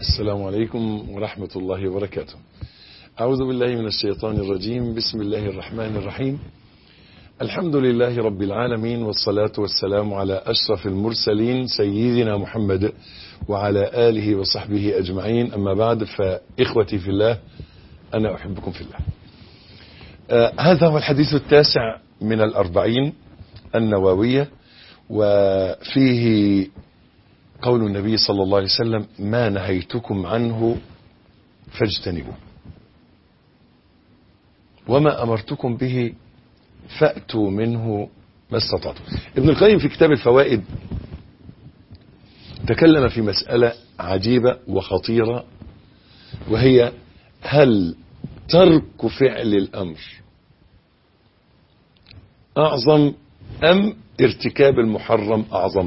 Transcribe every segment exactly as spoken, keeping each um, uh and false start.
السلام عليكم ورحمة الله وبركاته. أعوذ بالله من الشيطان الرجيم. بسم الله الرحمن الرحيم. الحمد لله رب العالمين، والصلاة والسلام على أشرف المرسلين سيدنا محمد وعلى آله وصحبه أجمعين. أما بعد، فإخوتي في الله، أنا أحبكم في الله. آه هذا هو الحديث التاسع من الأربعين النووية، وفيه قول النبي صلى الله عليه وسلم: ما نهيتكم عنه فاجتنبوه، وما أمرتكم به فأتوا منه ما استطعتم. ابن القيم في كتاب الفوائد تكلم في مسألة عجيبة وخطيرة، وهي: هل ترك فعل الأمر أعظم أم ارتكاب المحرم أعظم؟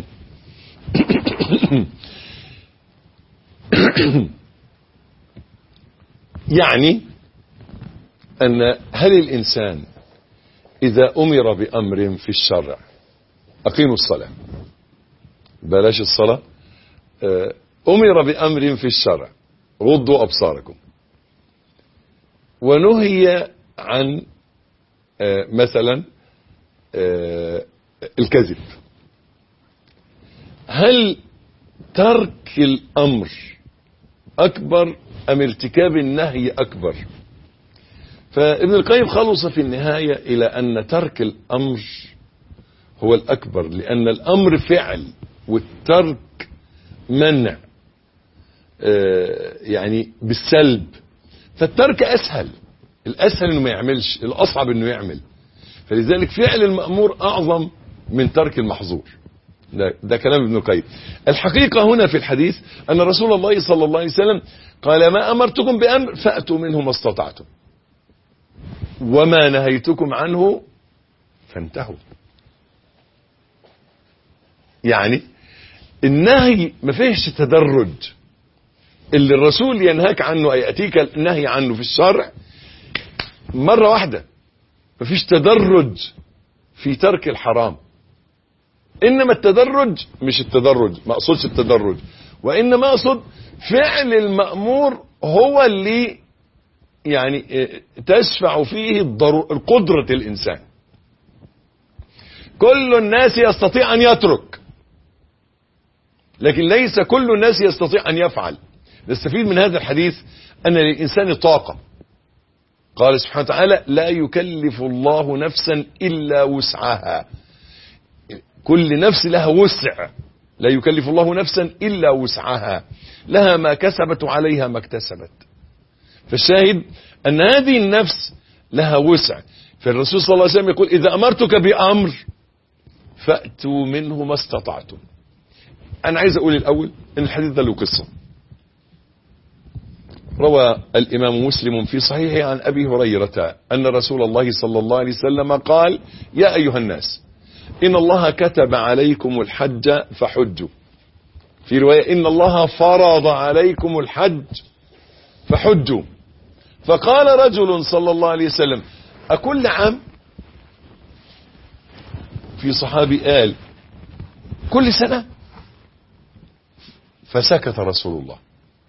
يعني أن هل الإنسان إذا أمر بأمر في الشرع، أقيموا الصلاة، بلاش الصلاة، أمر بأمر في الشرع، غضوا أبصاركم، ونهي عن مثلا الكذب، هل ترك الأمر أكبر أم ارتكاب النهي أكبر؟ فابن القيم خلص في النهاية إلى أن ترك الأمر هو الأكبر، لأن الأمر فعل والترك منع، يعني بالسلب. فالترك أسهل، الأسهل أنه ما يعملش، الأصعب أنه يعمل. فلذلك فعل المأمور أعظم من ترك المحظور. ده, ده كلام ابن القيم. الحقيقة هنا في الحديث أن رسول الله صلى الله عليه وسلم قال: ما أمرتكم بأمر فأتوا منه ما استطعتم، وما نهيتكم عنه فانتهوا. يعني النهي ما فيهش تدرج. اللي الرسول ينهاك عنه أي يأتيك النهي عنه في الشرع مرة واحدة، ما فيش تدرج في ترك الحرام. إنما التدرج، مش التدرج، ما أقصدش التدرج، وإنما أقصد فعل المأمور هو اللي يعني تشفع فيه القدرة الإنسان. كل الناس يستطيع أن يترك، لكن ليس كل الناس يستطيع أن يفعل. نستفيد من هذا الحديث أن للإنسان طاقة. قال سبحانه وتعالى: لا يكلف الله نفسا إلا وسعها. كل نفس لها وسع، لا يكلف الله نفسا إلا وسعها، لها ما كسبت وعليها ما اكتسبت. فالشاهد أن هذه النفس لها وسع. فالرسول صلى الله عليه وسلم يقول: إذا أمرتك بأمر فأتوا منه ما استطعتم. أنا عايز أقول الأول أن الحديث ده له قصة. روى الإمام مسلم في صحيحه عن أبي هريرة أن رسول الله صلى الله عليه وسلم قال: يا أيها الناس، إن الله كتب عليكم الحج فحجوا. في رواية: إن الله فرض عليكم الحج فحجوا. فقال رجل صلى الله عليه وسلم: أكل عام؟ في صحابي قال: كل سنة. فسكت رسول الله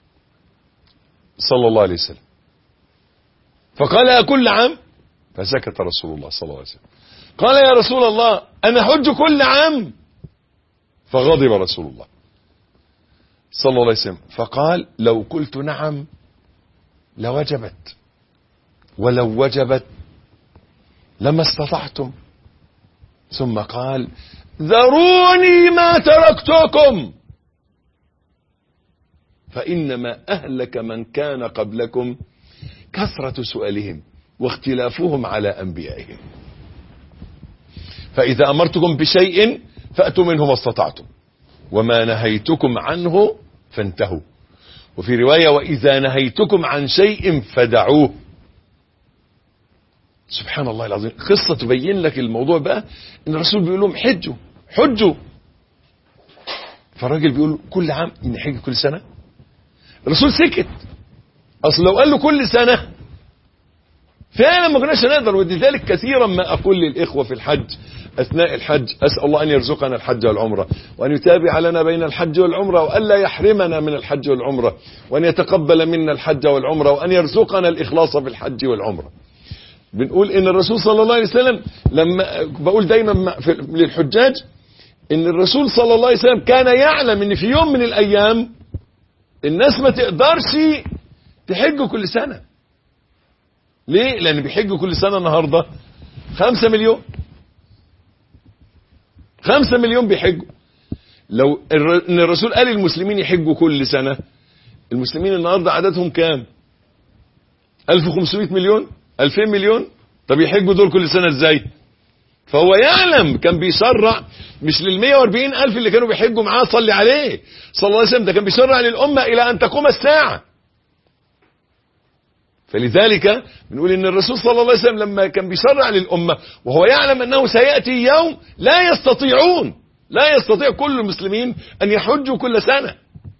صلى الله عليه وسلم. فقال: أكل عام؟ فسكت رسول الله صلى الله عليه وسلم. قال: يا رسول الله، أنا حج كل عام؟ فغضب رسول الله صلى الله عليه وسلم، فقال: لو قلت نعم لوجبت، ولو وجبت لما استطعتم. ثم قال: ذروني ما تركتكم، فإنما أهلك من كان قبلكم كثرة سؤالهم واختلافهم على أنبيائهم. فإذا أمرتكم بشيء فأتوا منه ما استطعتم، وما نهيتكم عنه فانتهوا. وفي رواية: وإذا نهيتكم عن شيء فدعوه. سبحان الله العظيم. قصة تبين لك الموضوع بقى، إن الرسول بيقول لهم: حجوا حجوا. فالراجل بيقول: كل عام؟ إن حج كل سنة؟ الرسول سكت. أصل لو قال له كل سنة فعلا ما كناش نقدر. ولذلك كثيرا ما أقول للإخوة في الحج: أثناء الحج أسأل الله أن يرزقنا الحج والعمرة، وأن يتابع لنا بين الحج والعمرة، وأن لا يحرمنا من الحج والعمرة، وأن يتقبل منا الحج والعمرة، وأن يرزقنا الإخلاص في الحج والعمرة. بنقول إن الرسول صلى الله عليه وسلم، لما بقول دايما للحجاج إن الرسول صلى الله عليه وسلم كان يعلم إن في يوم من الأيام الناس ما تقدرش تحج كل سنة. ليه؟ لأن بيحجوا كل سنة النهاردة خمسة مليون خمسة مليون بيحجوا. لو ان الرسول قال المسلمين يحجوا كل سنة، المسلمين النهاردة عددهم كام؟ ألف وخمسمائة مليون، ألفين مليون. طب يحجوا دول كل سنة ازاي؟ فهو يعلم، كان بيشرع مش للمية واربعين ألف اللي كانوا بيحجوا معاه صلي عليه صلى الله عليه وسلم، ده كان بيشرع للأمة إلى أن تقوم الساعة. فلذلك بنقول ان الرسول صلى الله عليه وسلم لما كان بيشرع للأمة وهو يعلم أنه سيأتي يوم لا يستطيعون لا يستطيع كل المسلمين أن يحجوا كل سنة،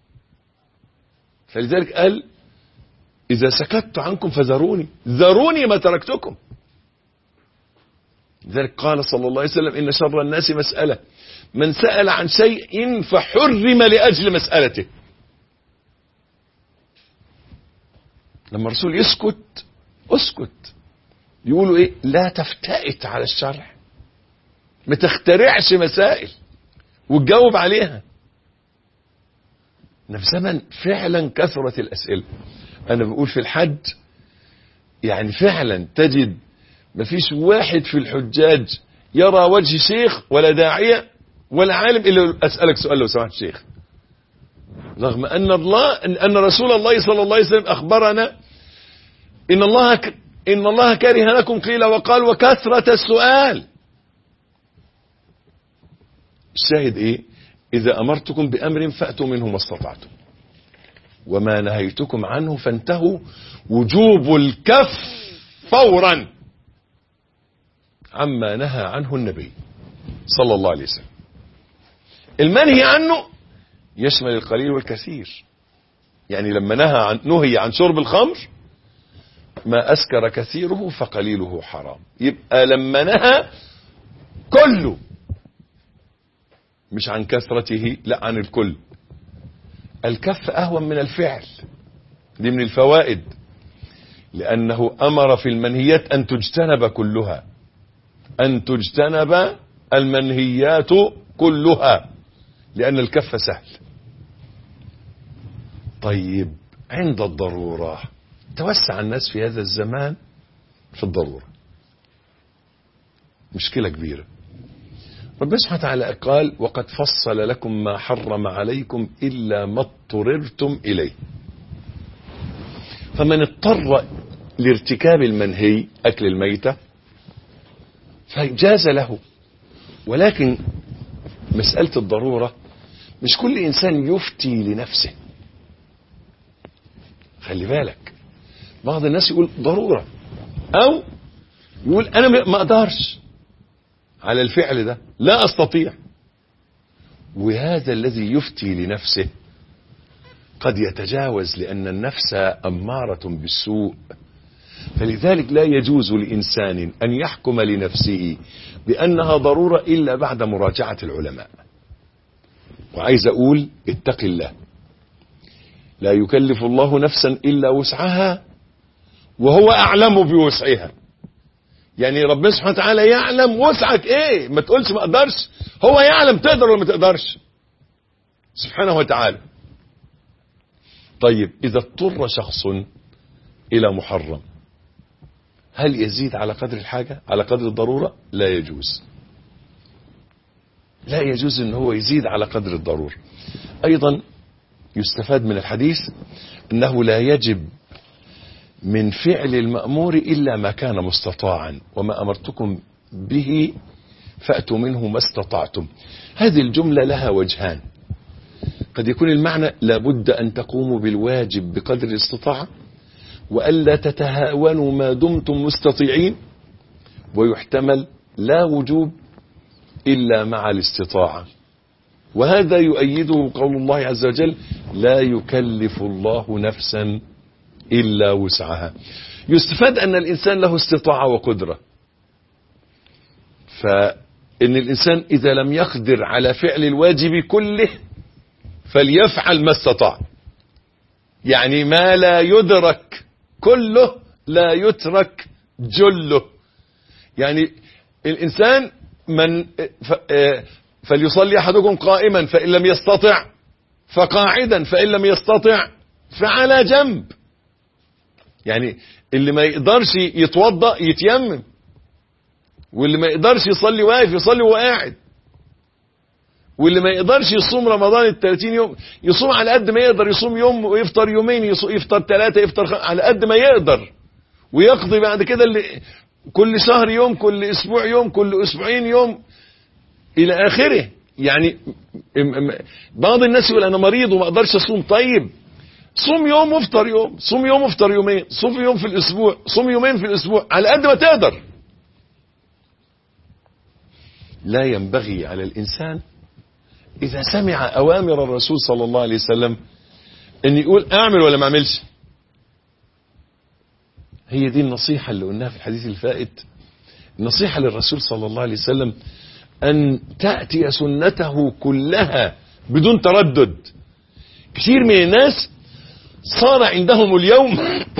فلذلك قال إذا سكت عنكم فذروني ذروني ما تركتكم. لذلك قال صلى الله عليه وسلم إن شر الناس مسألة من سأل عن شيء فحرم لأجل مسألته. لما الرسول يسكت اسكت، يقولوا ايه؟ لا تفتئت على الشرع، ما تخترعش مسائل وتجاوب عليها. في زمن فعلا كثرت الأسئلة. أنا بقول في الحج يعني فعلا تجد مفيش واحد في الحجاج يرى وجه شيخ ولا داعية ولا عالم إلا أسألك سؤال لو سمحت شيخ، رغم أن الله أن رسول الله صلى الله عليه وسلم أخبرنا إن الله إن الله كره لكم قيل وقال وكثرة السؤال. الشاهد إيه؟ إذا أمرتكم بأمر فأتوا منه ما استطعتم وما نهيتكم عنه فانتهوا. وجوب الكف فورا عما نهى عنه النبي صلى الله عليه وسلم. المنهي عنه يشمل القليل والكثير، يعني لما نهى عن نهي عن شرب الخمر ما أسكر كثيره فقليله حرام، يبقى لما نهى كله مش عن كثرته لا عن الكل. الكف أهون من الفعل، دي من الفوائد، لأنه أمر في المنهيات أن تجتنب كلها، أن تجتنب المنهيات كلها، لأن الكف سهل. طيب عند الضرورة توسع الناس في هذا الزمان في الضرورة، مشكلة كبيرة. ربنا سبحانه وتعالى قال وقد فصل لكم ما حرم عليكم إلا ما اضطررتم إليه. فمن اضطر لارتكاب المنهي أكل الميتة فجاز له، ولكن مسألة الضرورة مش كل إنسان يفتي لنفسه. خلي بالك، بعض الناس يقول ضرورة أو يقول أنا ما أقدرش على الفعل ده، لا أستطيع. وهذا الذي يفتي لنفسه قد يتجاوز، لأن النفس أمارة بالسوء. فلذلك لا يجوز لإنسان أن يحكم لنفسه بأنها ضرورة إلا بعد مراجعة العلماء. وعايز أقول اتق الله، لا يكلف الله نفسا إلا وسعها وهو أعلم بوسعها. يعني ربنا سبحانه وتعالى يعلم وسعك ايه، ما تقولش ما اقدرش، هو يعلم تقدر ولا ما تقدرش سبحانه وتعالى. طيب إذا اضطر شخص إلى محرم هل يزيد على قدر الحاجة على قدر الضرورة؟ لا يجوز، لا يجوز ان هو يزيد على قدر الضرورة. أيضا يستفاد من الحديث أنه لا يجب من فعل المأمور إلا ما كان مستطاعا، وما أمرتكم به فأتوا منه ما استطعتم. هذه الجملة لها وجهان، قد يكون المعنى لابد أن تقوموا بالواجب بقدر الاستطاعة وألا تتهاونوا ما دمتم مستطيعين، ويحتمل لا وجوب إلا مع الاستطاعة. وهذا يؤيده قول الله عز وجل لا يكلف الله نفسا إلا وسعها. يستفاد أن الإنسان له استطاعة وقدرة، ان الانسان اذا لم يقدر على فعل الواجب كله فليفعل ما استطاع. يعني ما لا يدرك كله لا يترك جله. يعني الانسان من فليصلي احدكم قائما فان لم يستطع فقاعدا فان لم يستطع فعلى جنب. يعني اللي ما يقدرش يتوضأ يتيمم، واللي ما يقدرش يصلي واقف يصلي وهو قاعد، واللي ما يقدرش يصوم رمضان الثلاثين يوم يصوم على قد ما يقدر، يصوم يوم ويفطر يومين، يفطر ثلاثة، يفطر خ... على قد ما يقدر، ويقضي بعد كده اللي كل شهر يوم، كل اسبوع يوم، كل اسبوعين يوم الى اخره. يعني بعض الناس يقول انا مريض وما اقدرش اصوم. طيب صوم يوم وافطر يوم، صوم يوم وافطر يومين، صوم يوم في الاسبوع، صوم يومين في الاسبوع، على قد ما تقدر. لا ينبغي على الانسان اذا سمع اوامر الرسول صلى الله عليه وسلم ان يقول اعمل ولا ما اعملش. هي دي النصيحة اللي قلناها في الحديث الفائت. النصيحة للرسول صلى الله عليه وسلم ان تأتي سنته كلها بدون تردد. كثير من الناس صار عندهم اليوم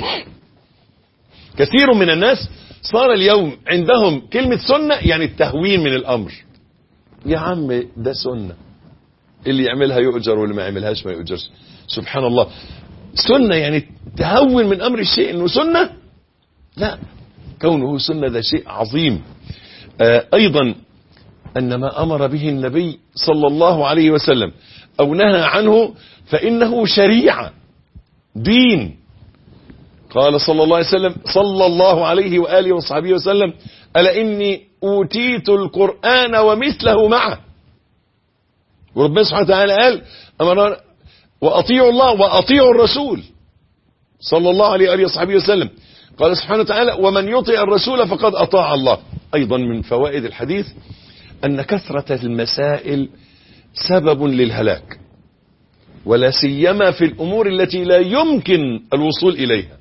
كثير من الناس صار اليوم عندهم كلمة سنة يعني التهوين من الامر. يا عم ده سنة، اللي يعملها يؤجر واللي ما يعملهاش ما يؤجرش. سبحان الله. سنة يعني تهون من امر الشيء انه سنة؟ لا، كونه سنة ده شيء عظيم. آه ايضا ان ما امر به النبي صلى الله عليه وسلم او نهى عنه فانه شريعة دين. قال صلى الله عليه وسلم صلى الله عليه وآله وصحبه وسلم ألا إني أوتيت القرآن ومثله معه. وربنا سبحانه وتعالى قال أمرنا وأطيعوا الله وأطيعوا الرسول صلى الله عليه وآله وصحبه وسلم. قال سبحانه وتعالى ومن يطيع الرسول فقد أطاع الله. أيضا من فوائد الحديث أن كثرة المسائل سبب للهلاك، ولا سيما في الأمور التي لا يمكن الوصول إليها.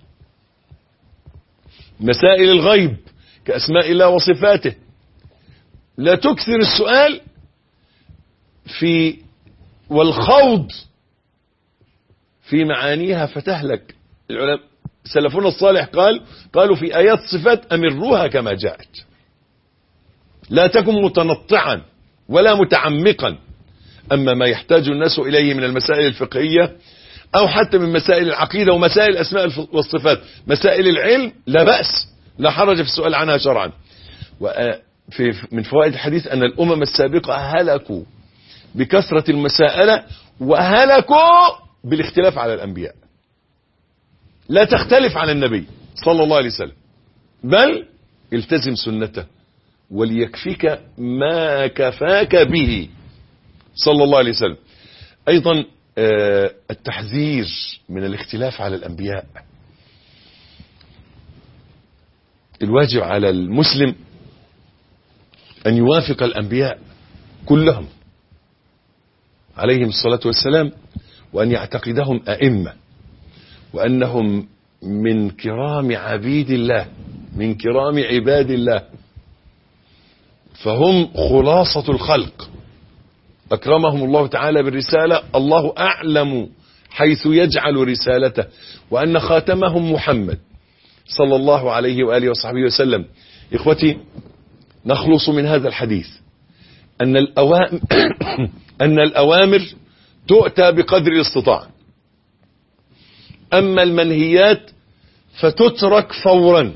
مسائل الغيب كأسماء الله وصفاته لا تكثر السؤال في والخوض في معانيها فتهلك. العلماء سلفنا الصالح قال قالوا في آيات صفات أمروها كما جاءت، لا تكن متنطعا ولا متعمقا. أما ما يحتاج الناس إليه من المسائل الفقهية أو حتى من مسائل العقيدة ومسائل الأسماء والصفات، مسائل العلم لا بأس، لا حرج في السؤال عنها شرعا. وفي من فوائد الحديث أن الأمم السابقة هلكوا بكثرة المسائلة وهلكوا بالاختلاف على الأنبياء. لا تختلف على النبي صلى الله عليه وسلم، بل التزم سنته وليكفيك ما كفاك به صلى الله عليه وسلم. أيضا التحذير من الاختلاف على الأنبياء. الواجب على المسلم أن يوافق الأنبياء كلهم عليهم الصلاة والسلام، وأن يعتقدهم أئمة، وأنهم من كرام عبيد الله، من كرام عباد الله، فهم خلاصة الخلق، أكرمهم الله تعالى بالرسالة، الله أعلم حيث يجعل رسالته، وأن خاتمهم محمد صلى الله عليه وآله وصحبه وسلم. إخوتي، نخلص من هذا الحديث أن الأوامر, أن الأوامر تؤتى بقدر الاستطاعة، أما المنهيات فتترك فورا.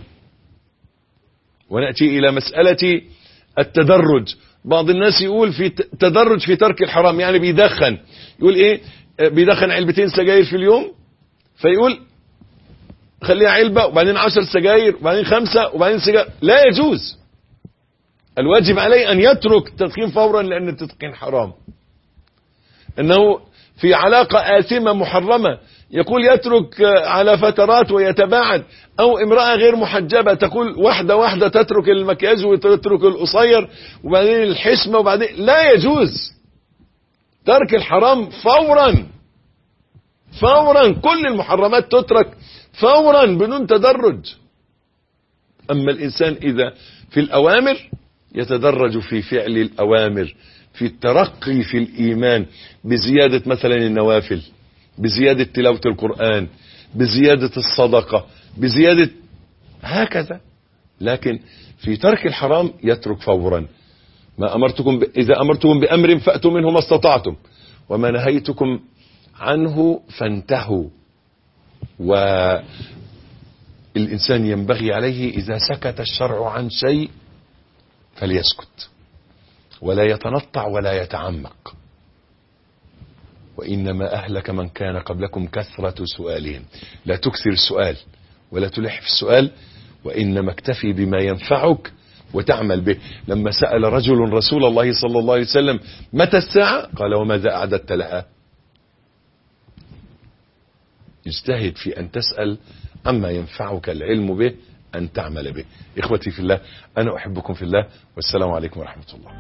ونأتي إلى مسألة التدرج. بعض الناس يقول في تدرج في ترك الحرام، يعني بيدخن، يقول ايه، بيدخن علبتين سجاير في اليوم، فيقول خليها علبة وبعدين عشر سجاير وبعدين خمسة وبعدين سجاير. لا يجوز. الواجب عليه أن يترك التدخين فورا، لأن التدخين حرام، أنه في علاقة آثمة محرمة. يقول يترك على فترات ويتباعد، أو امرأة غير محجبة تقول واحدة واحدة تترك المكياج وتترك القصير وبعدين الحشمة وبعدين. لا يجوز. ترك الحرام فورا فورا، كل المحرمات تترك فورا بدون تدرج. أما الإنسان إذا في الأوامر يتدرج في فعل الأوامر، في الترقي في الإيمان، بزيادة مثلا النوافل، بزيادة تلاوة القرآن، بزيادة الصدقة، بزيادة هكذا. لكن في ترك الحرام يترك فورا. ما أمرتكم ب... إذا أمرتكم بأمر فأتوا منه ما استطعتم، وما نهيتكم عنه فانتهوا. والإنسان ينبغي عليه إذا سكت الشرع عن شيء فليسكت، ولا يتنطع ولا يتعمق. وإنما أهلك من كان قبلكم كثرة سؤالهم. لا تكثر السؤال ولا تلح في السؤال، وإنما اكتفي بما ينفعك وتعمل به. لما سأل رجل رسول الله صلى الله عليه وسلم متى الساعة؟ قال وماذا أعددت لها؟ اجتهد في أن تسأل عما ينفعك العلم به، أن تعمل به. إخوتي في الله، أنا أحبكم في الله، والسلام عليكم ورحمة الله.